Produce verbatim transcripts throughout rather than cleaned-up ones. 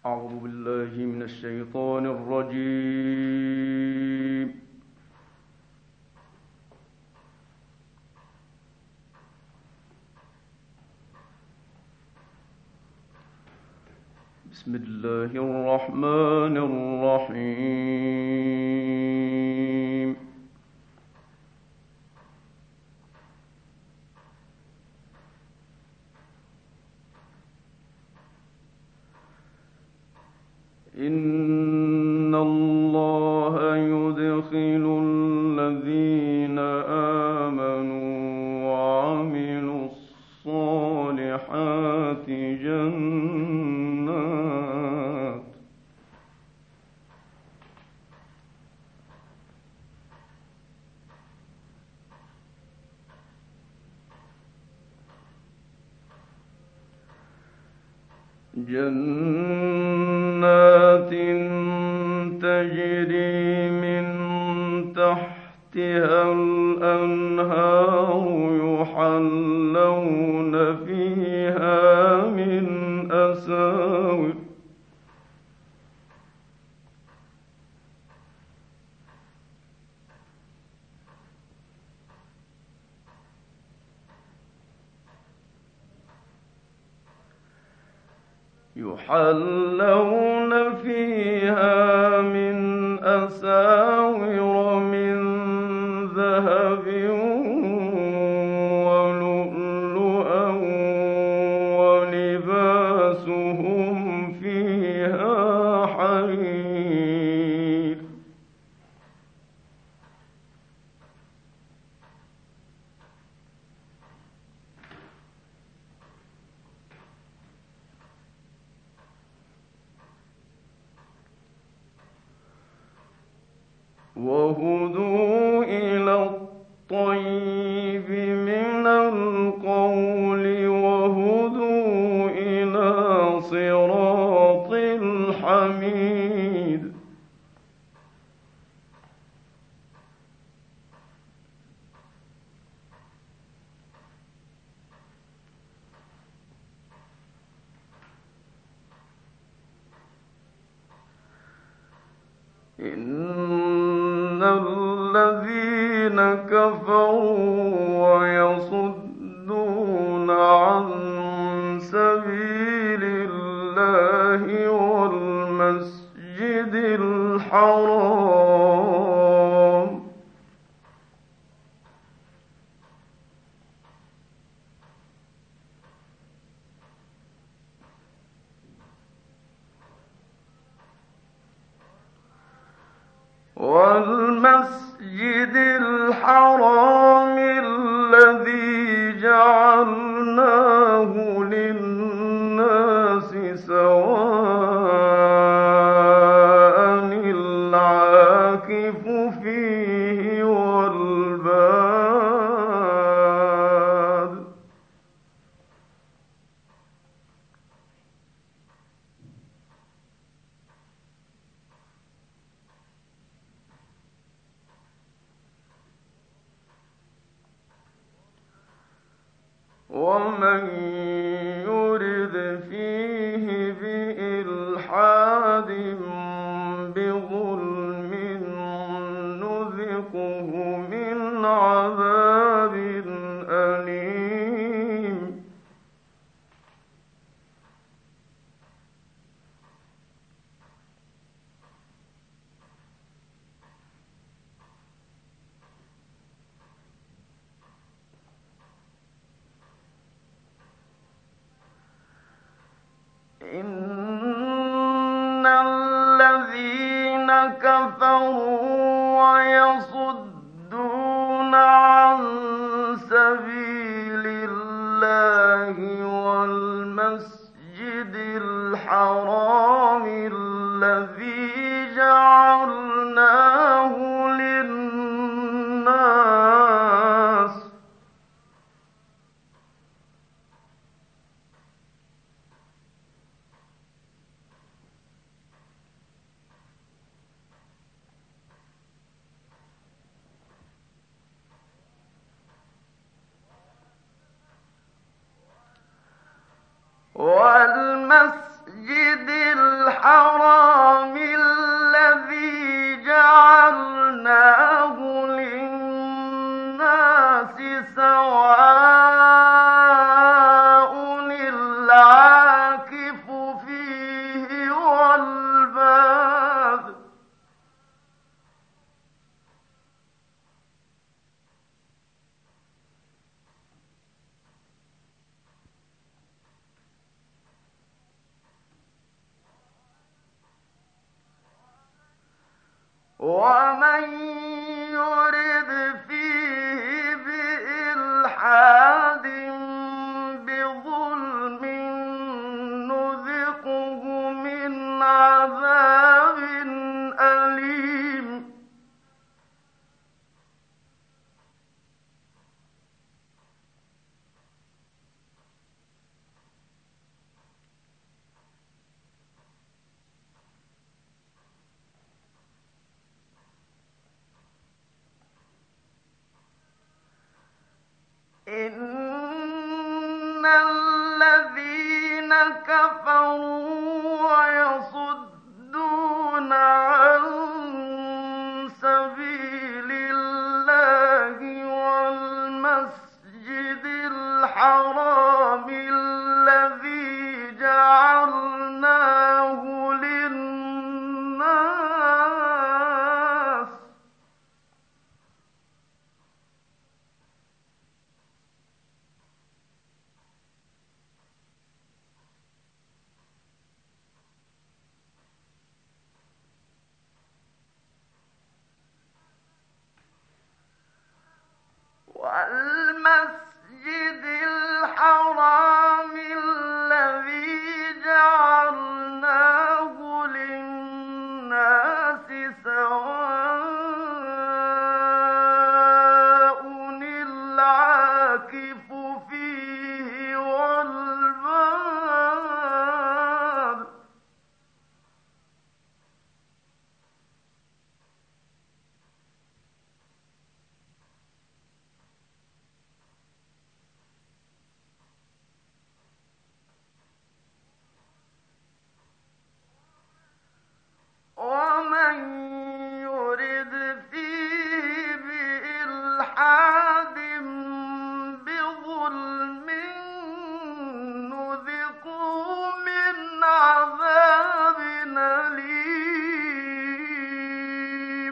أعوذ بالله من الشيطان الرجيم. بسم الله الرحمن الرحيم. إن الله يدخل الذين آمنوا وعملوا الصالحات جنات جنات تجري من تحتها الأنهار يحلون فيها من أساور يحلون فيها من أساور من ذهب ولؤلؤا ولباسهم فيها حرير وهدوا إلى الطيب من القول وهدوا إلى صراط الحميد إن الذين كفروا ويصدون عن سبيل الله والمسجد الحرام والمسجد الحرام الذي جعلناه للناس سواء العاكف فيه والباد ومن يرد فيه بإلحاد بظلم نذقه من عذاب أليم إن الذين كفروا ويصدون عن سبيل الله والمسجد الحرام الذي جعلناه للناس والمسجد الحرام الذي جعلناه للناس سواء العاكف فيه والباد. ومن يرد فيه بإلحاد بظلم نذقه من عذاب أليم. إن الذين كفروا ويصدون عن سبيل الله والمسجد الحرام الذي جعلناه للناس والمسجد الحرام الذي جعلناه للناس سواء العاكف فيه والباد. ومن يرد فيه بإلحاد بظلم نذقه من عذاب أليم.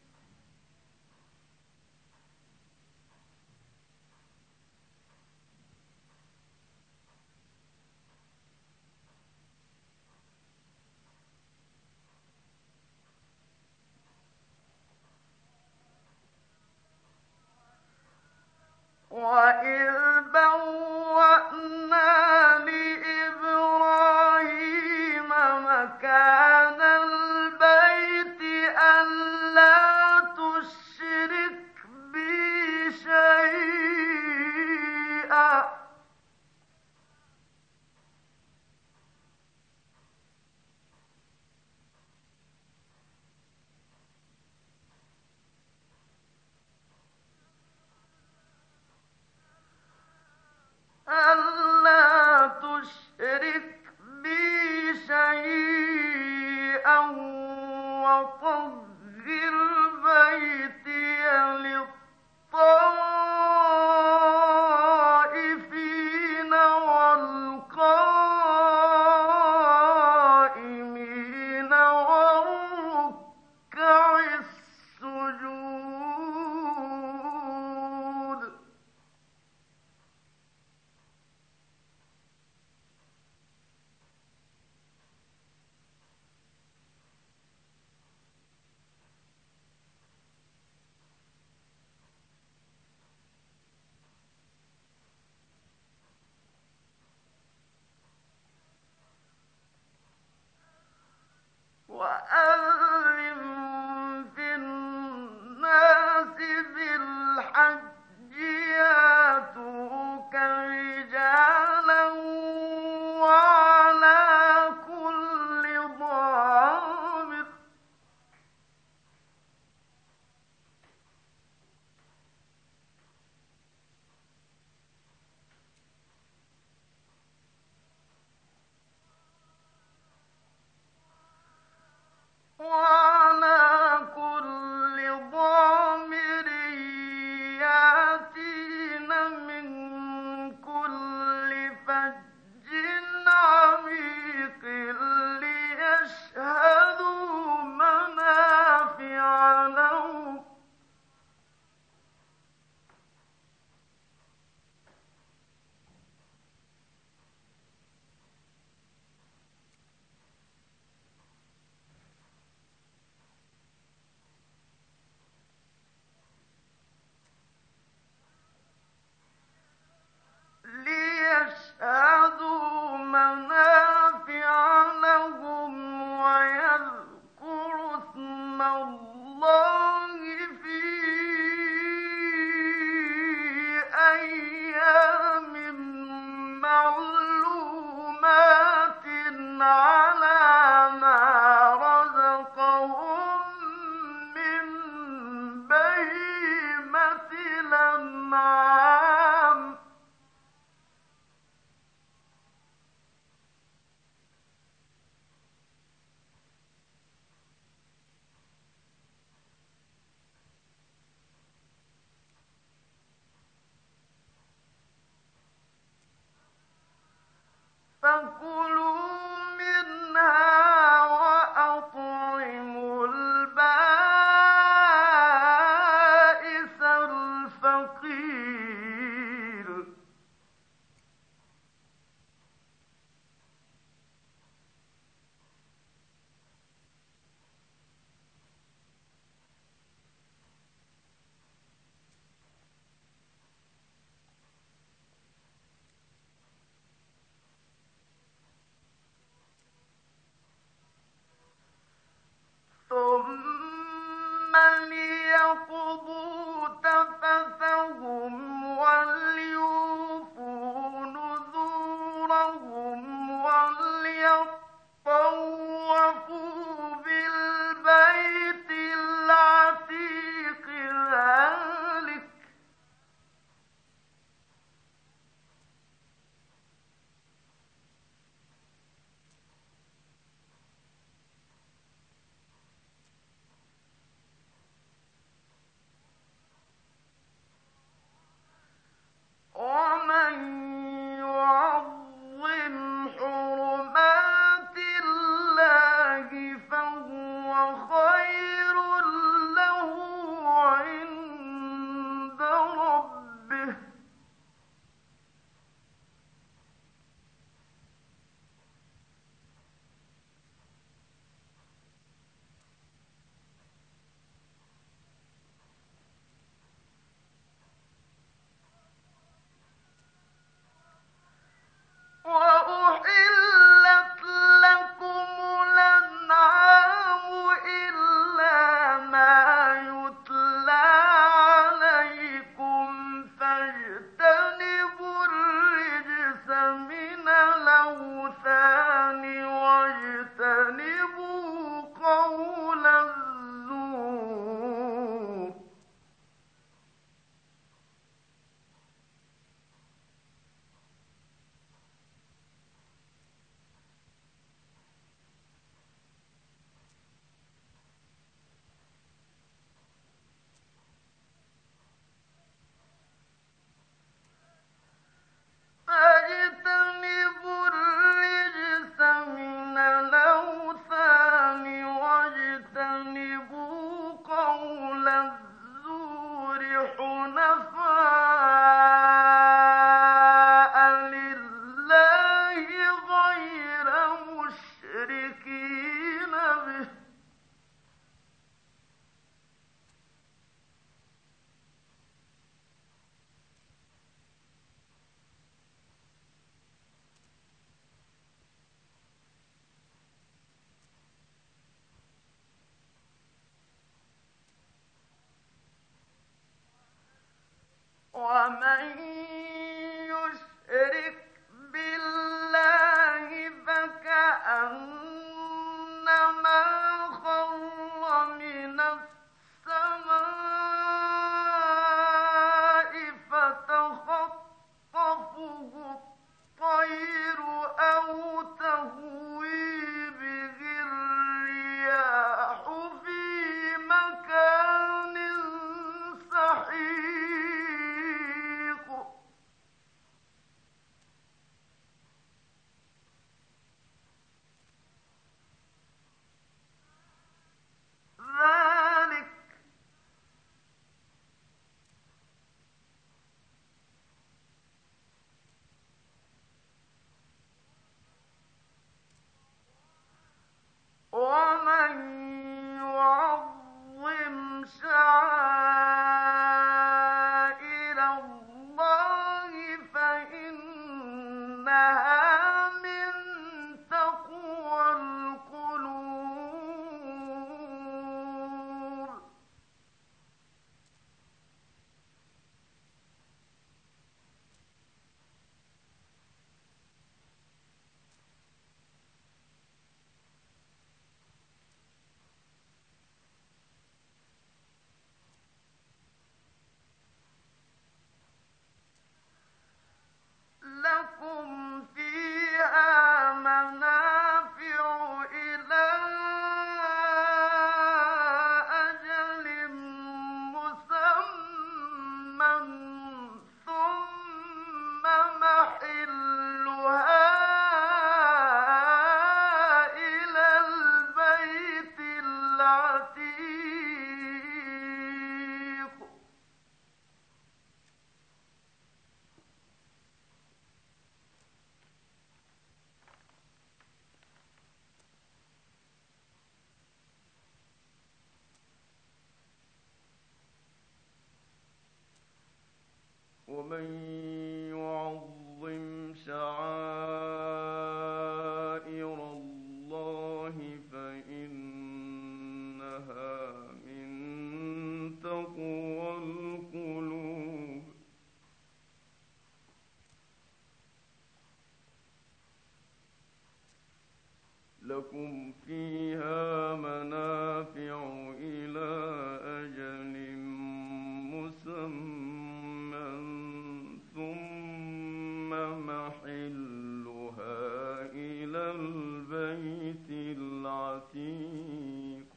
وَإِذْ بَوَّأْنَا لِإِبْرَاهِيمَ مَكَانَ الْبَيْتِ أَلَّا تُشْرِكْ بِي شَيْئًا أَلَّا تُشْرِكْ بِي شَيْئًا وَطَهِّرْ بَيْتِيَ لِلطَّائِفِينَ وَالْقَائِمِينَ وَالرُّكَّعِ السُّجُودِ. مشركين به ومن يشرك بالله فكأنما خر من السماء فتخطفه الطير أو تهوي به الرياح في مكان سحيق ذلك ومن يعظم شعائر الله فإنها من تقوى القلوب لكم فيها منافع إلى أجل مسمى ثم محلها إلى البيت العتيق ومن يعظم شعائر الله فإنها من تقوى القلوب لكم فيها منافع إلى أجل مسمى ثم محلها إلى البيت العتيق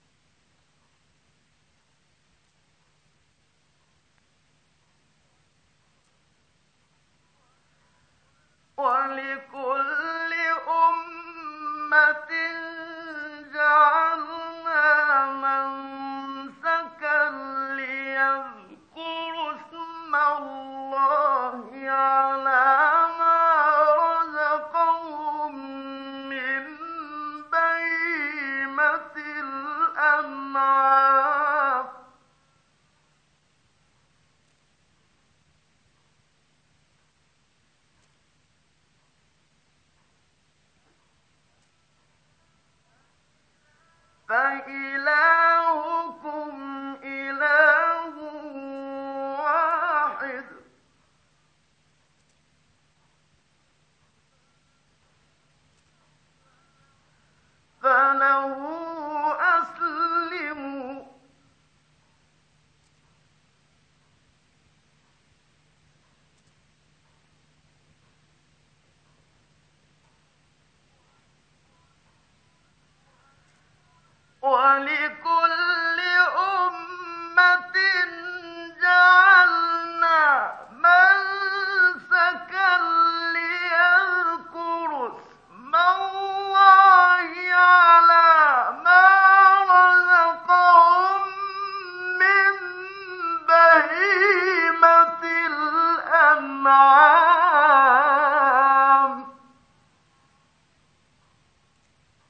ولكل أمة جعلنا منسكا ليذكروا اسم الله على ما رزقهم من بهيمة الأنعام فإلهكم إله واحد فله أسلموا ولكل أمة جعلنا منسكا ليذكروا اسم الله على ما رزقهم من بهيمة الأنعام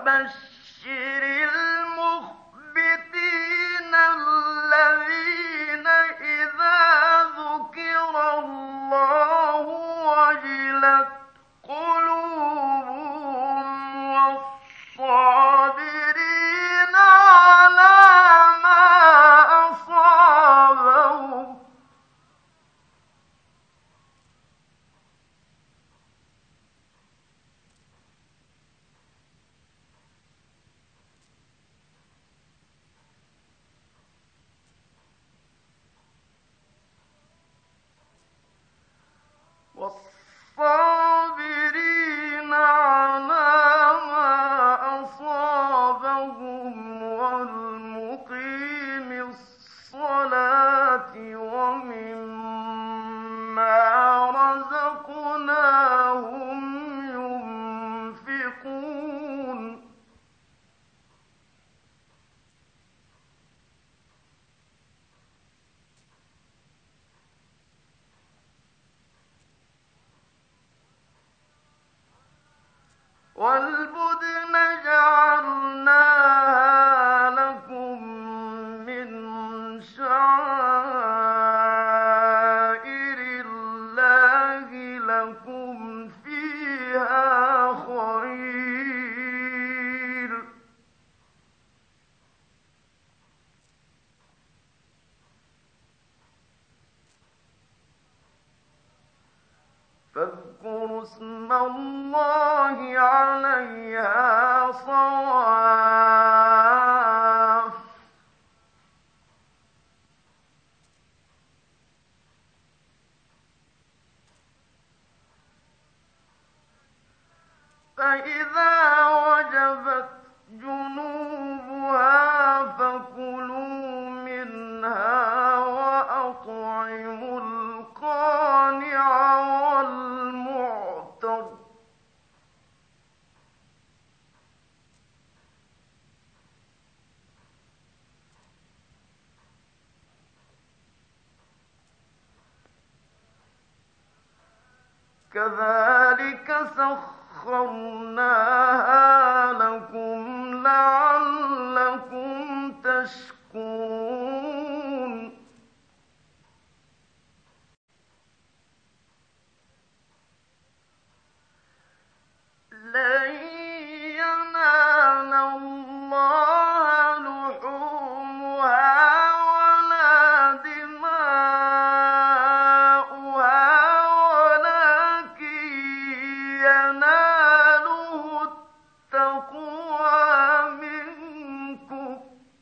وبشر المخبتين الذين إذا ذكر الله وجلت قلوبهم والصابرين على ما أصابهم والصابرين على ما أصابهم والمقيم الصلاة ومما رزقناهم ينفقون والبدن جعلناها لكم من شعائر الله لكم فيها خير فاذكروا اسم الله عليها صواف فإذا وجبت جنوبها فكلوا منها وأطعموا القانع والمعتر كذلك سخرناها لكم لعلكم تشكرون لن ينال الله لحومها ولا دماؤها ولكن يناله التقوى منكم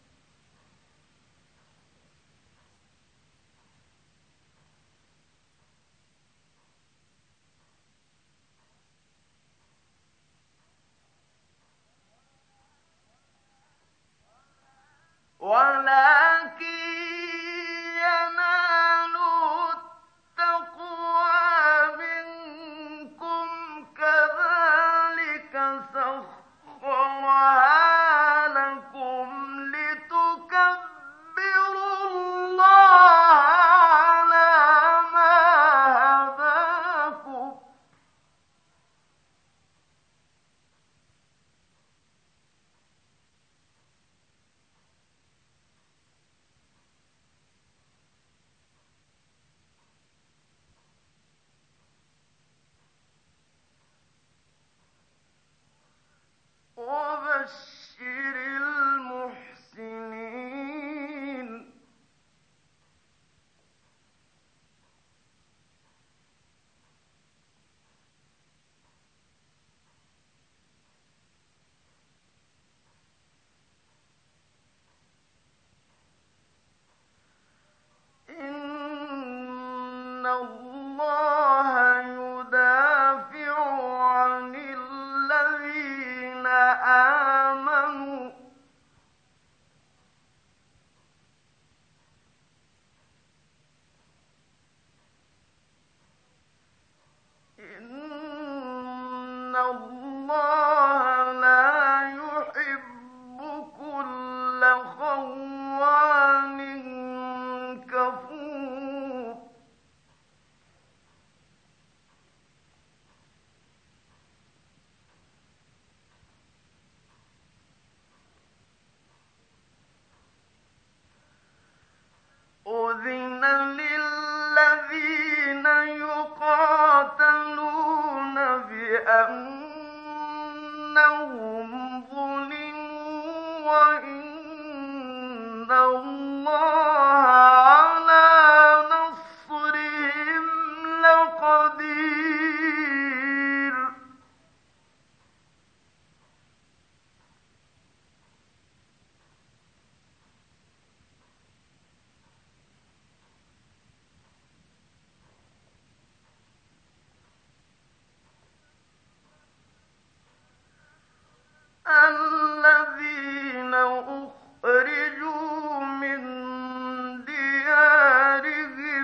ولكن يناله التقوى منكم كذلك سخرها لكم لتكبروا الله على ما هداكم وبشر المحسنين إن الله يدافع عن الذين آمنوا إن الله لا يحب كل خوان كفور بأنهم ظلموا وإن الله على نصرهم لقدير الذين أخرجوا من ديارهم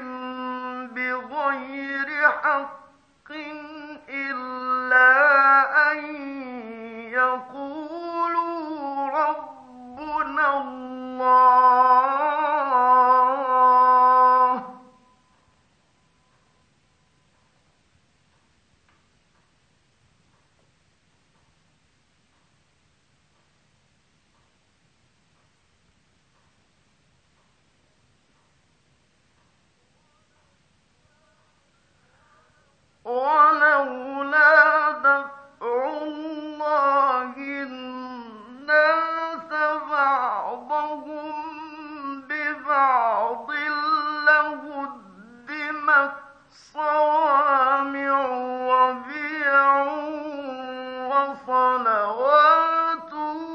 بغير حق إلا أن يقولوا ربنا الله ولولا دفع الله الناس بعضهم ببعض لهدمت صوامع وبيع وصلوات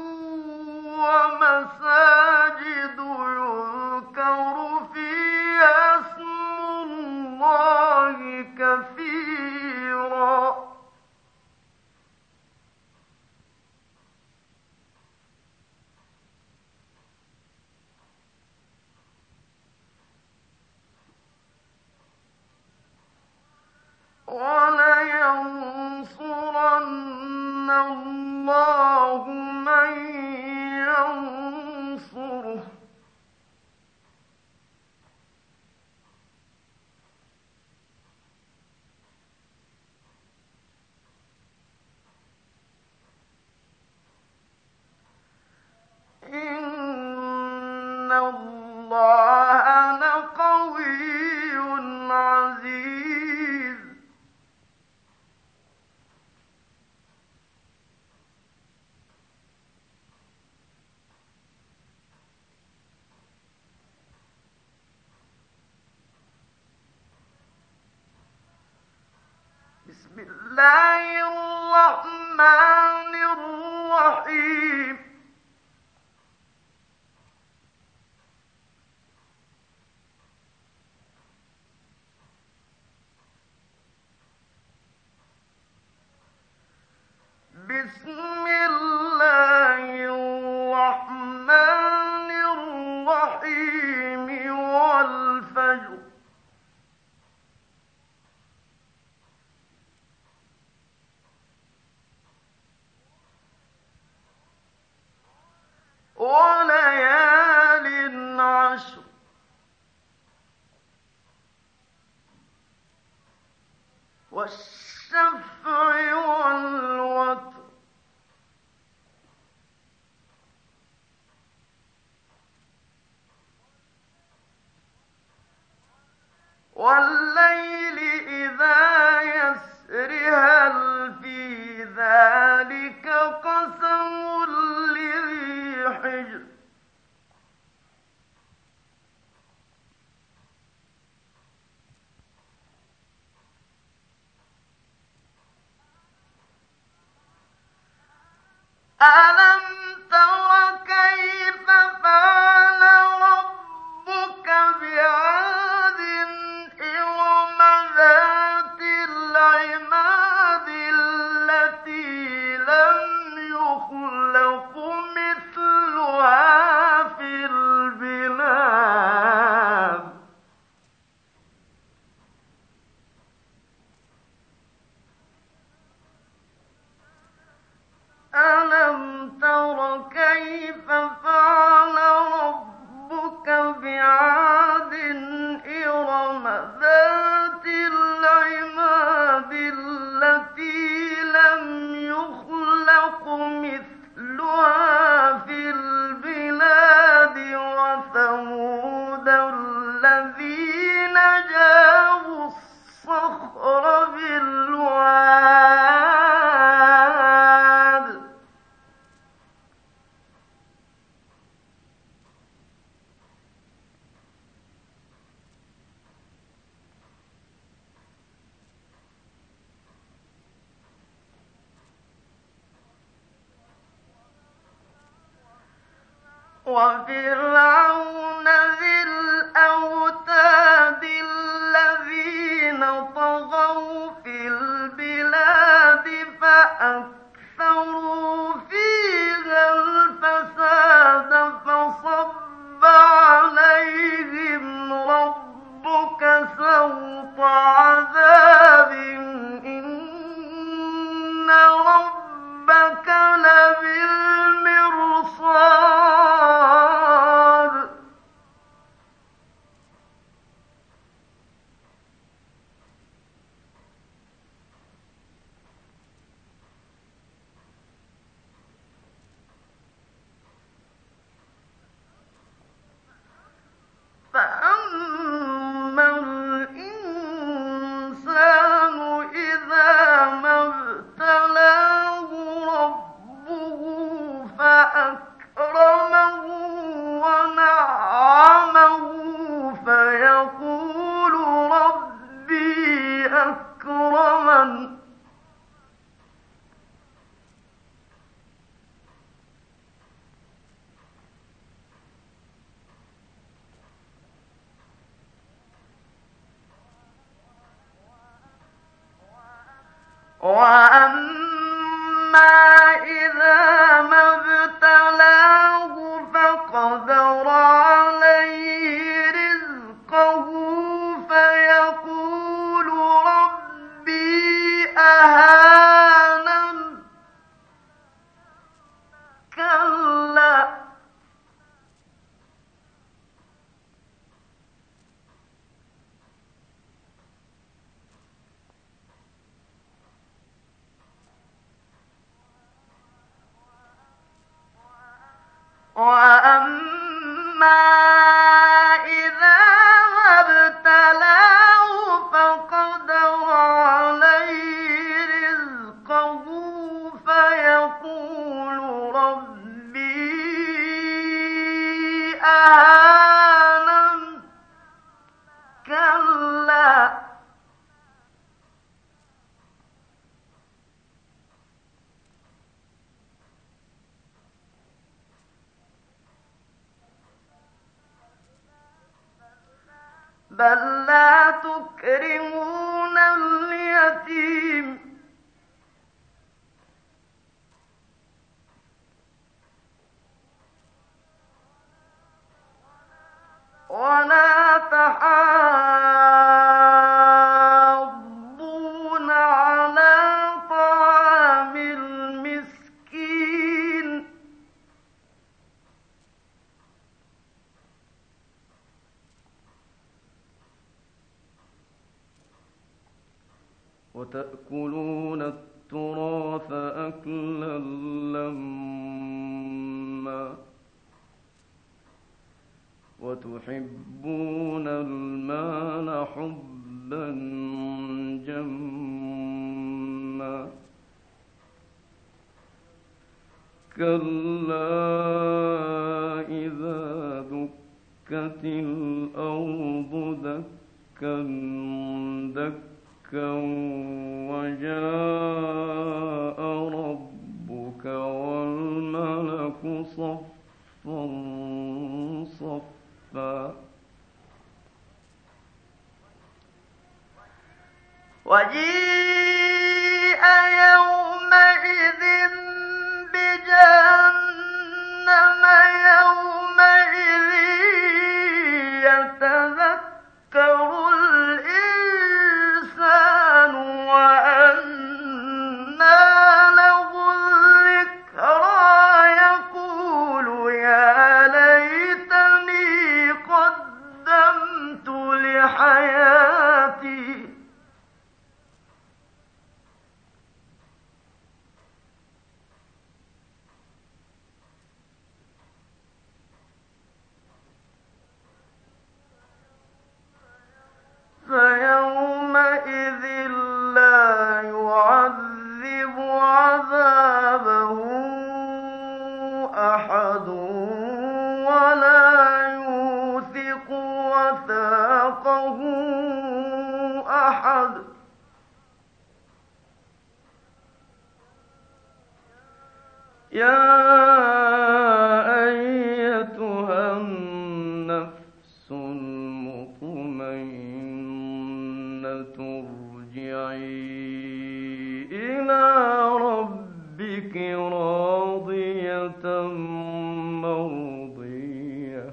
ومساجد يذكر فيها اسم الله كثيرا وَلَيَنصُرَنَّ اللَّهُ مَن يَنصُرُهُ ۗ إِنَّ اللَّهَ لَقَوِيٌّ عَزِيزٌ بسم الله الرحمن الرحيم بسم الله الرحمن الرحيم والفجر وَلَيَالٍ عَشْرٍ وَالشَّفْعِ وَالْوَتْرِ وَاللَّيْلِ إِذَا يَسْرِ هَلْ فِي ذَلِكَ قَسَمٌ لِّذِي حِجْرٍ وفرعون ذي الأوتاد الذين طغوا في البلاد فأكثروا فيها الفساد فصب عليهم ربك سوط عذاب إن ربك لبالمرصاد فأما الإنسان إذا ما ابتلاه ربه فأكرمه ونعمه فيقول ربي أكرمن وأما إذا ما ابتلاه فقدر عليه رزقه فيقول ربي أهانن كلا وأما إذا ما ابتلاه فقدر عليه رزقه فيقول ربي أهانن كلا بل لا تكرمون اليتيم ولا تحاضون على طعام المسكين وتأكلون التراث أكلا لما وتحبون المال حبا جما كلا إذا دكت الأرض دكا دكا وجاء ربك والملك صفا صفا وجيء يومئذ بجهنم يومئذ يتذكر الإنسان وأنى له الذكرى يقول يا ليتني قدمت لحياتي فيومئذ لا يعذب عذابه أحد ولا يوثق وثاقه أحد يا أيتها ترجعي إلى ربك راضية مرضية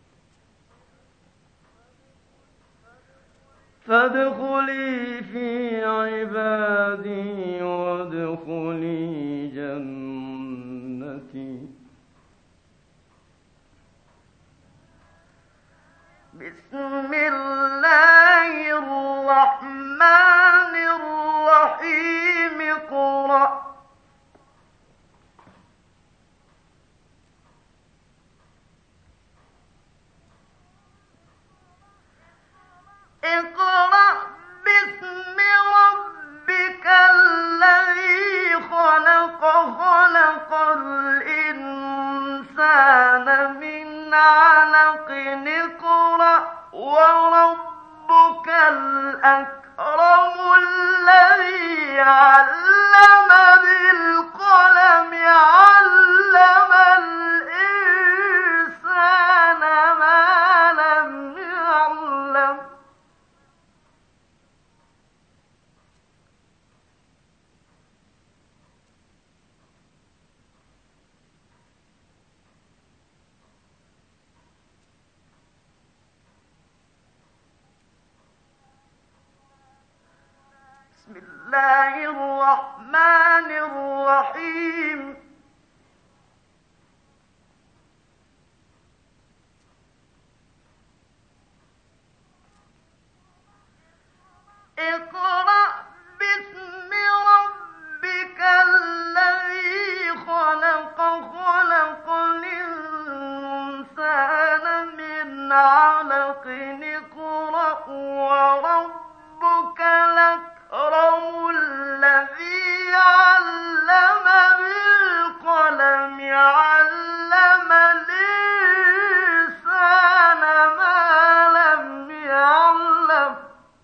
فادخلي في عبادي وادخلي جنتي. بسم الله الرحمن الرحيم. اقرأ اقرأ باسم ربك الذي خلق خلق الإنسان من علق. اقرأ وربك الأكرم الذي علم بالقلم علم الإنسان ما لم يعلم. بسم الله الرحمن الرحيم. اقرأ باسم ربك الذي خلق خلق الإنسان من علق. اقرأ وربك الأكرم الذي علم بالقلم علم الإنسان ما لم يعلم.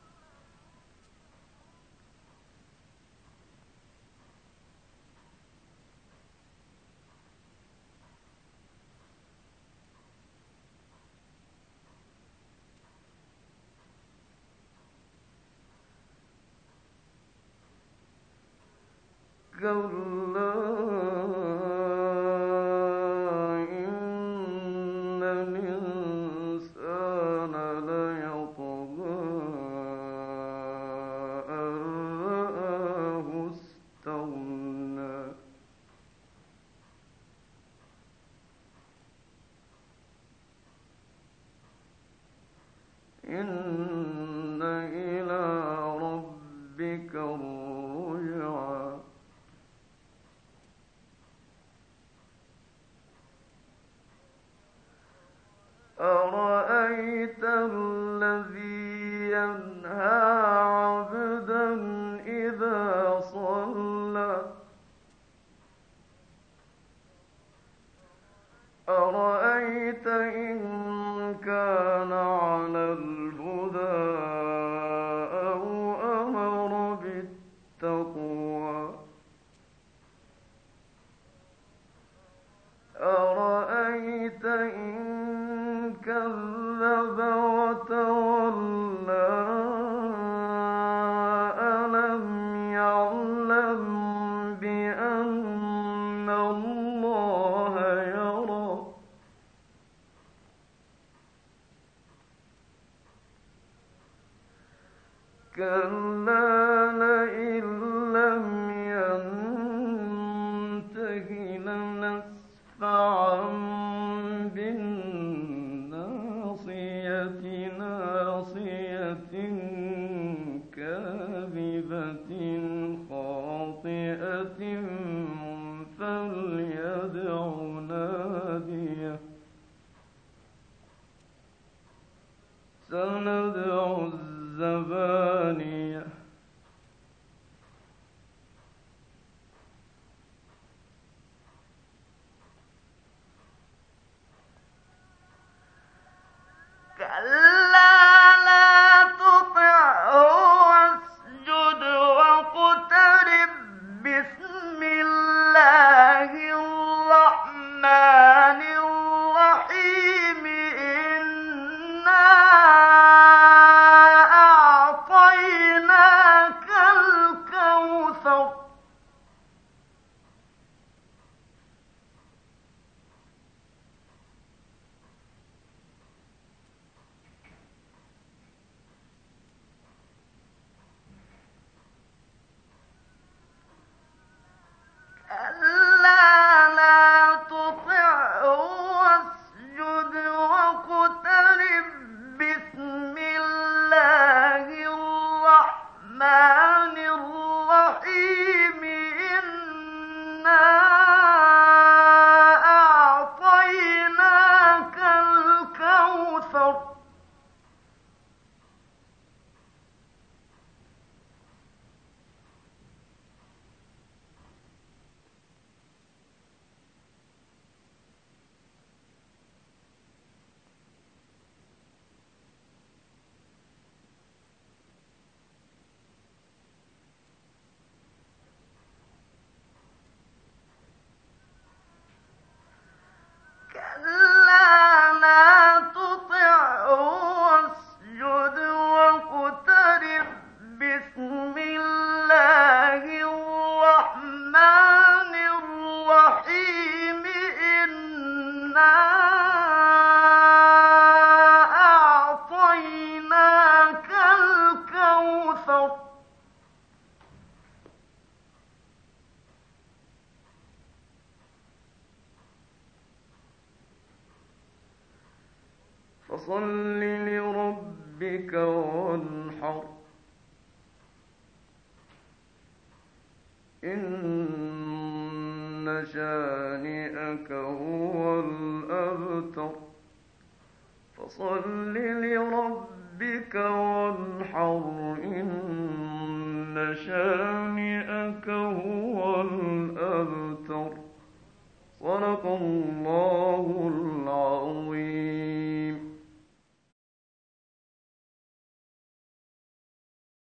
كلا إن الإنسان ليطغى أن رآه استغنى. إن إلى ربك الرجعى. أرأيت الذي ينهى عبدا إذا صلى. أرأيت إن كان على الهدى أو أمر بالتقوى. أرأيت إن كذب وتولى ألم يعلم بأن الله يرى. كلا لئن لم ينته لنسفعا بالناصية ناصية كاذبة خاطئة فليدع ناديه. سندع الزبانية. كلا لا تطعه واسجد واقترب. بسم الله الرحمن الرحيم. إنا أعطينا الرحمن الرحيم إنا أعطيناك الكوثر كلا لا تطعه واسجد واقترب بسم الله الرحمن الرحيم إنا أعطيناك الكوثر فصل لربك وانحر إن شانئك هو الأبتر فصل لربك وانحر إن شانئك هو الأبتر صدق الله